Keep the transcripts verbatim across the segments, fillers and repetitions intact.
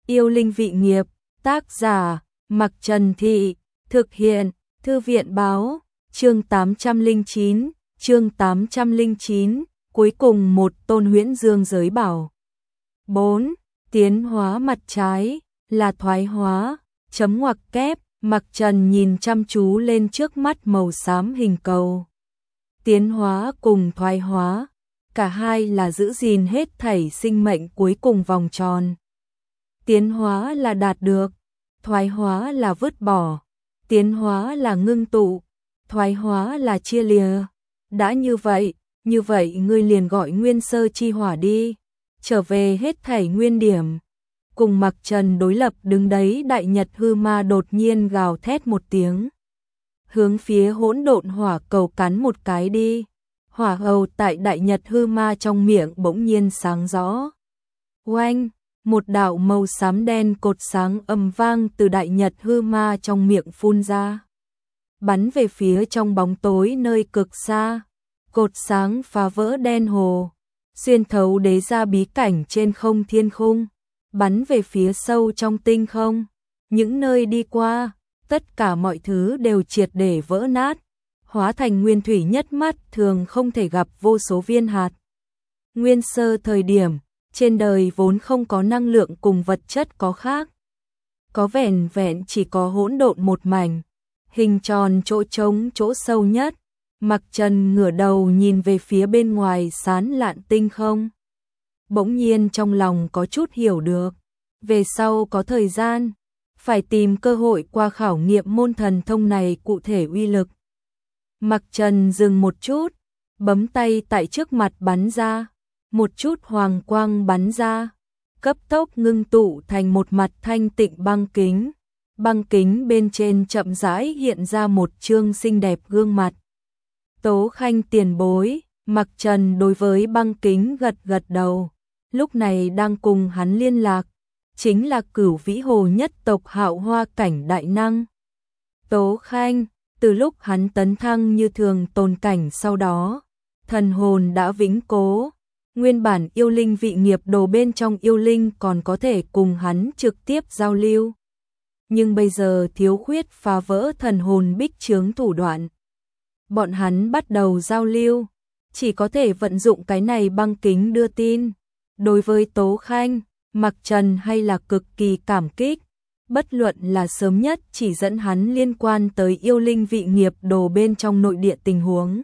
Yêu linh vị nghiệp, tác giả, Mặc Trần Thị, thực hiện, Thư viện báo, chương tám trăm lẻ chín, chương tám trăm lẻ chín, cuối cùng một tôn huyễn dương giới bảo. bốn. Tiến hóa mặt trái, là thoái hóa, chấm ngoặc kép, Mặc Trần nhìn chăm chú lên trước mắt màu xám hình cầu. Tiến hóa cùng thoái hóa, cả hai là giữ gìn hết thảy sinh mệnh cuối cùng vòng tròn. Tiến hóa là đạt được, thoái hóa là vứt bỏ, tiến hóa là ngưng tụ, thoái hóa là chia lìa. Đã như vậy, như vậy ngươi liền gọi nguyên sơ chi hỏa đi, trở về hết thảy nguyên điểm. Cùng Mặc Trần đối lập đứng đấy Đại Nhật Hư Ma đột nhiên gào thét một tiếng, hướng phía hỗn độn hỏa cầu cắn một cái đi. Hỏa hầu tại Đại Nhật Hư Ma trong miệng bỗng nhiên sáng rõ. Oanh, một đạo màu xám đen cột sáng ầm vang từ Đại Nhật Hư Ma trong miệng phun ra, bắn về phía trong bóng tối nơi cực xa. Cột sáng phá vỡ đen hồ, xuyên thấu đế ra bí cảnh trên không thiên khung, bắn về phía sâu trong tinh không. Những nơi đi qua, tất cả mọi thứ đều triệt để vỡ nát, hóa thành nguyên thủy nhất mắt thường không thể gặp vô số viên hạt. Nguyên sơ thời điểm, trên đời vốn không có năng lượng cùng vật chất có khác. Có vẻn vẹn chỉ có hỗn độn một mảnh, hình tròn chỗ trống chỗ sâu nhất. Mặc Trần ngửa đầu nhìn về phía bên ngoài sáng lạn tinh không. Bỗng nhiên trong lòng có chút hiểu được, về sau có thời gian, phải tìm cơ hội qua khảo nghiệm môn thần thông này cụ thể uy lực. Mặc Trần dừng một chút, bấm tay tại trước mặt bắn ra, một chút hoàng quang bắn ra, cấp tốc ngưng tụ thành một mặt thanh tịnh băng kính. Băng kính bên trên chậm rãi hiện ra một trương xinh đẹp gương mặt. Tố Khanh tiền bối, Mặc Trần đối với băng kính gật gật đầu, lúc này đang cùng hắn liên lạc, chính là Cửu Vĩ Hồ nhất tộc Hạo Hoa cảnh đại năng. Tố Khanh, từ lúc hắn tấn thăng như thường tồn cảnh sau đó, thần hồn đã vĩnh cố, nguyên bản yêu linh vị nghiệp đồ bên trong yêu linh còn có thể cùng hắn trực tiếp giao lưu. Nhưng bây giờ thiếu khuyết phá vỡ thần hồn bích chướng thủ đoạn. Bọn hắn bắt đầu giao lưu, chỉ có thể vận dụng cái này băng kính đưa tin. Đối với Tố Khanh, Mặc Trần hay là cực kỳ cảm kích, bất luận là sớm nhất chỉ dẫn hắn liên quan tới yêu linh vị nghiệp đồ bên trong nội địa tình huống,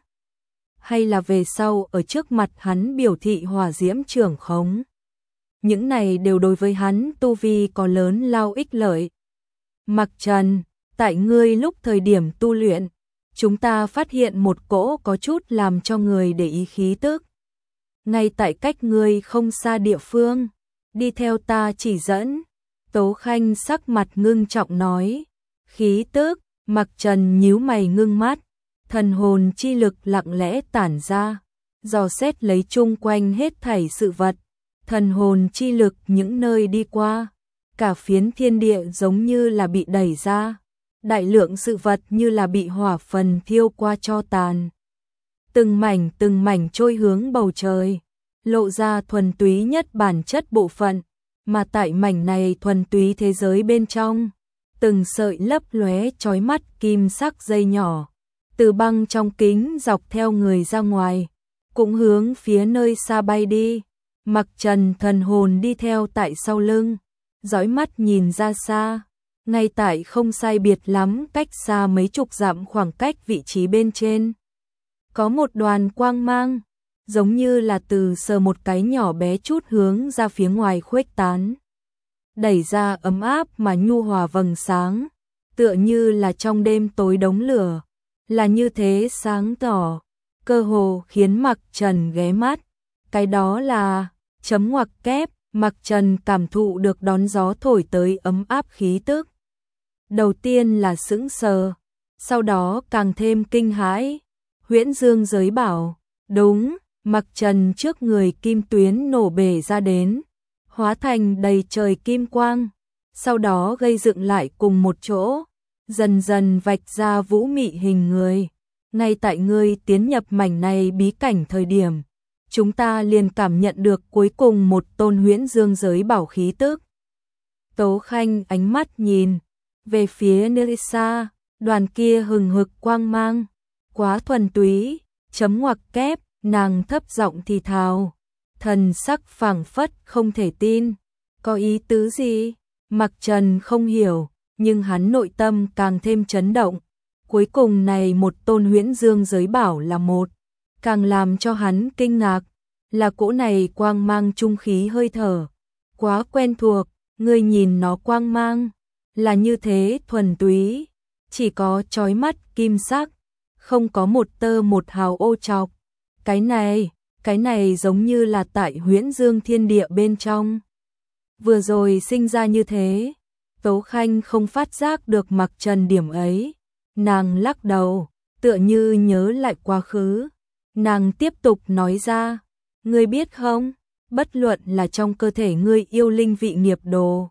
hay là về sau ở trước mặt hắn biểu thị hỏa diễm trưởng khống. Những này đều đối với hắn tu vi có lớn lao ích lợi. Mặc Trần, tại ngươi lúc thời điểm tu luyện, chúng ta phát hiện một cỗ có chút làm cho người để ý khí tức. Ngay tại cách ngươi không xa địa phương, đi theo ta chỉ dẫn. Tố Khanh sắc mặt ngưng trọng nói. Khí tức, Mặc Trần nhíu mày ngưng mắt, thần hồn chi lực lặng lẽ tản ra, dò xét lấy chung quanh hết thảy sự vật. Thần hồn chi lực những nơi đi qua, cả phiến thiên địa giống như là bị đẩy ra, đại lượng sự vật như là bị hỏa phần thiêu qua cho tàn. Từng mảnh từng mảnh trôi hướng bầu trời, lộ ra thuần túy nhất bản chất bộ phận, mà tại mảnh này thuần túy thế giới bên trong, từng sợi lấp lóe chói mắt kim sắc dây nhỏ, từ băng trong kính dọc theo người ra ngoài, cũng hướng phía nơi xa bay đi. Mặc Trần thần hồn đi theo tại sau lưng, dõi mắt nhìn ra xa, ngay tại không sai biệt lắm cách xa mấy chục dặm khoảng cách vị trí bên trên. Có một đoàn quang mang, giống như là từ sờ một cái nhỏ bé chút hướng ra phía ngoài khuếch tán. Đẩy ra ấm áp mà nhu hòa vầng sáng, tựa như là trong đêm tối đống lửa, là như thế sáng tỏ, cơ hồ khiến Mặc Trần ghé mắt. Cái đó là, chấm ngoặc kép, Mặc Trần cảm thụ được đón gió thổi tới ấm áp khí tức. Đầu tiên là sững sờ, sau đó càng thêm kinh hãi. Huyễn Dương giới bảo, đúng, Mặc Trần trước người kim tuyến nổ bể ra đến, hóa thành đầy trời kim quang, sau đó gây dựng lại cùng một chỗ, dần dần vạch ra vũ mị hình người. Ngay tại ngươi tiến nhập mảnh này bí cảnh thời điểm, chúng ta liền cảm nhận được cuối cùng một tôn huyễn dương giới bảo khí tức. Tố Khanh ánh mắt nhìn về phía nơi xa, đoàn kia hừng hực quang mang, quá thuần túy, chấm ngoặc kép, nàng thấp giọng thì thào, thần sắc phảng phất không thể tin, có ý tứ gì? Mặc Trần không hiểu, nhưng hắn nội tâm càng thêm chấn động. Cuối cùng này một tôn huyễn dương giới bảo là một, càng làm cho hắn kinh ngạc, là cỗ này quang mang trung khí hơi thở, quá quen thuộc, ngươi nhìn nó quang mang, là như thế thuần túy, chỉ có chói mắt kim sắc, không có một tơ một hào ô trọc. Cái này, cái này giống như là tại huyễn dương thiên địa bên trong. Vừa rồi sinh ra như thế, Tố Khanh không phát giác được Mặc Trần điểm ấy. Nàng lắc đầu, tựa như nhớ lại quá khứ. Nàng tiếp tục nói ra, ngươi biết không, bất luận là trong cơ thể ngươi yêu linh vị nghiệp đồ,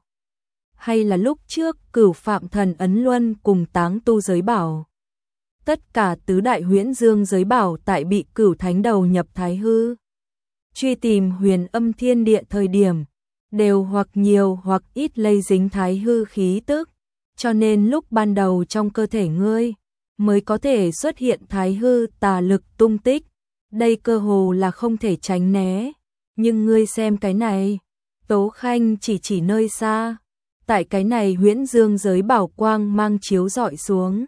hay là lúc trước Cửu Phạm Thần Ấn Luân cùng Táng Tu giới bảo, tất cả tứ đại huyễn dương giới bảo tại bị Cửu Thánh đầu nhập Thái Hư, truy tìm Huyền Âm Thiên Địa thời điểm, đều hoặc nhiều hoặc ít lây dính Thái Hư khí tức, cho nên lúc ban đầu trong cơ thể ngươi mới có thể xuất hiện Thái Hư tà lực tung tích, đây cơ hồ là không thể tránh né. Nhưng ngươi xem cái này, Tố Khanh chỉ chỉ nơi xa, tại cái này huyễn dương giới bảo quang mang chiếu rọi xuống,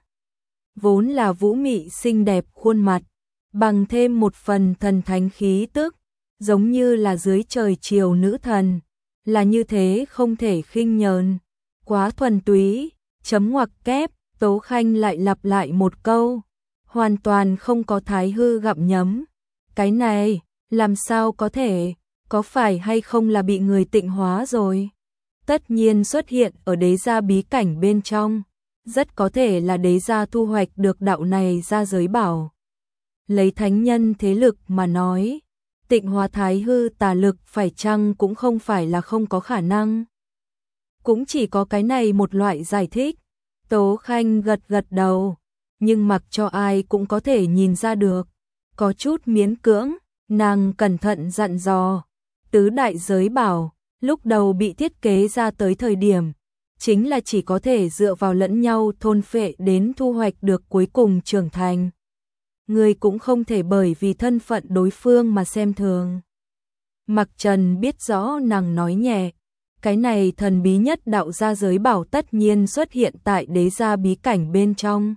vốn là vũ mị xinh đẹp khuôn mặt, bằng thêm một phần thần thánh khí tức, giống như là dưới trời chiều nữ thần, là như thế không thể khinh nhờn, quá thuần túy, chấm ngoặc kép, Tố Khanh lại lặp lại một câu, hoàn toàn không có Thái Hư gặm nhấm. Cái này, làm sao có thể, có phải hay không là bị người tịnh hóa rồi? Tất nhiên xuất hiện ở đế gia bí cảnh bên trong, rất có thể là đế gia thu hoạch được đạo này ra giới bảo. Lấy thánh nhân thế lực mà nói, tịnh hóa Thái Hư tà lực phải chăng cũng không phải là không có khả năng. Cũng chỉ có cái này một loại giải thích. Tố Khanh gật gật đầu, nhưng mặc cho ai cũng có thể nhìn ra được, có chút miễn cưỡng, nàng cẩn thận dặn dò, tứ đại giới bảo, lúc đầu bị thiết kế ra tới thời điểm, chính là chỉ có thể dựa vào lẫn nhau thôn phệ đến thu hoạch được cuối cùng trưởng thành. Người cũng không thể bởi vì thân phận đối phương mà xem thường. Mặc Trần biết rõ nàng nói nhẹ, cái này thần bí nhất đạo gia giới bảo tất nhiên xuất hiện tại đế gia bí cảnh bên trong.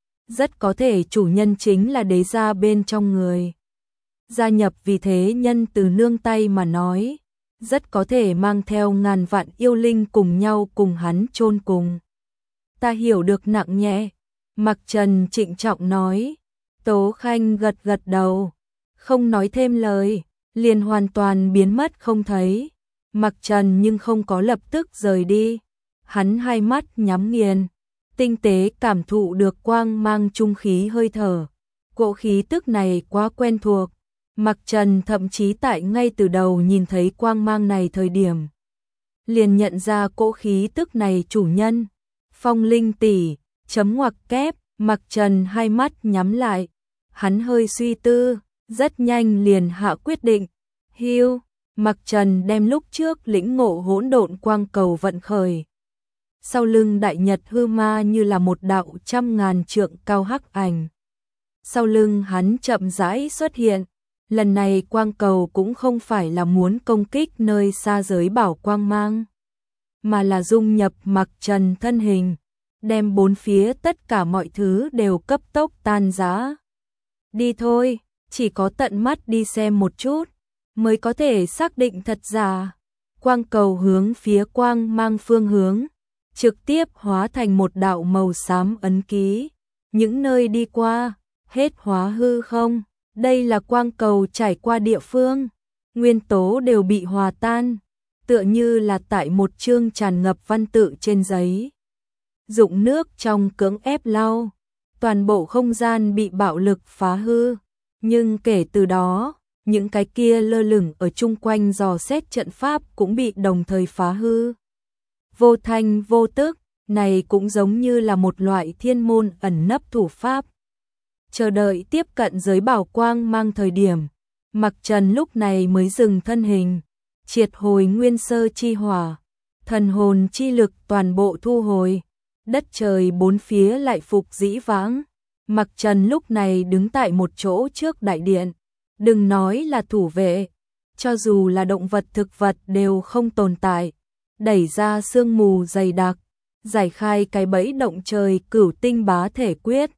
Rất có thể chủ nhân chính là đế gia bên trong người. Gia nhập vì thế nhân từ nương tay mà nói, rất có thể mang theo ngàn vạn yêu linh cùng nhau cùng hắn chôn cùng. Ta hiểu được nặng nhẹ, Mặc Trần trịnh trọng nói. Tố Khanh gật gật đầu, không nói thêm lời, liền hoàn toàn biến mất không thấy. Mặc Trần nhưng không có lập tức rời đi, hắn hai mắt nhắm nghiền, tinh tế cảm thụ được quang mang trung khí hơi thở. Cỗ khí tức này quá quen thuộc, Mặc Trần thậm chí tại ngay từ đầu nhìn thấy quang mang này thời điểm, liền nhận ra cỗ khí tức này chủ nhân, Phong Linh tỷ, chấm ngoặc kép, Mặc Trần hai mắt nhắm lại, hắn hơi suy tư, rất nhanh liền hạ quyết định, hưu. Mặc Trần đem lúc trước lĩnh ngộ hỗn độn quang cầu vận khởi. Sau lưng đại nhật hư ma như là một đạo trăm ngàn trượng cao hắc ảnh. Sau lưng hắn chậm rãi xuất hiện, lần này quang cầu cũng không phải là muốn công kích nơi xa giới bảo quang mang, mà là dung nhập Mặc Trần thân hình, đem bốn phía tất cả mọi thứ đều cấp tốc tan rã. Đi thôi, chỉ có tận mắt đi xem một chút mới có thể xác định thật giả. Quang cầu hướng phía quang mang phương hướng, trực tiếp hóa thành một đạo màu xám ấn ký. Những nơi đi qua, hết hóa hư không, đây là quang cầu trải qua địa phương, nguyên tố đều bị hòa tan, tựa như là tại một chương tràn ngập văn tự trên giấy. Dụng nước trong cưỡng ép lau, toàn bộ không gian bị bạo lực phá hư, nhưng kể từ đó, những cái kia lơ lửng ở chung quanh dò xét trận pháp cũng bị đồng thời phá hư. Vô thanh vô tức, này cũng giống như là một loại thiên môn ẩn nấp thủ pháp. Chờ đợi tiếp cận giới bảo quang mang thời điểm, Mặc Trần lúc này mới dừng thân hình, triệt hồi nguyên sơ chi hỏa, thần hồn chi lực toàn bộ thu hồi, đất trời bốn phía lại phục dĩ vãng. Mặc Trần lúc này đứng tại một chỗ trước đại điện, đừng nói là thủ vệ, cho dù là động vật thực vật đều không tồn tại, đẩy ra sương mù dày đặc, giải khai cái bẫy động trời cửu tinh bá thể quyết,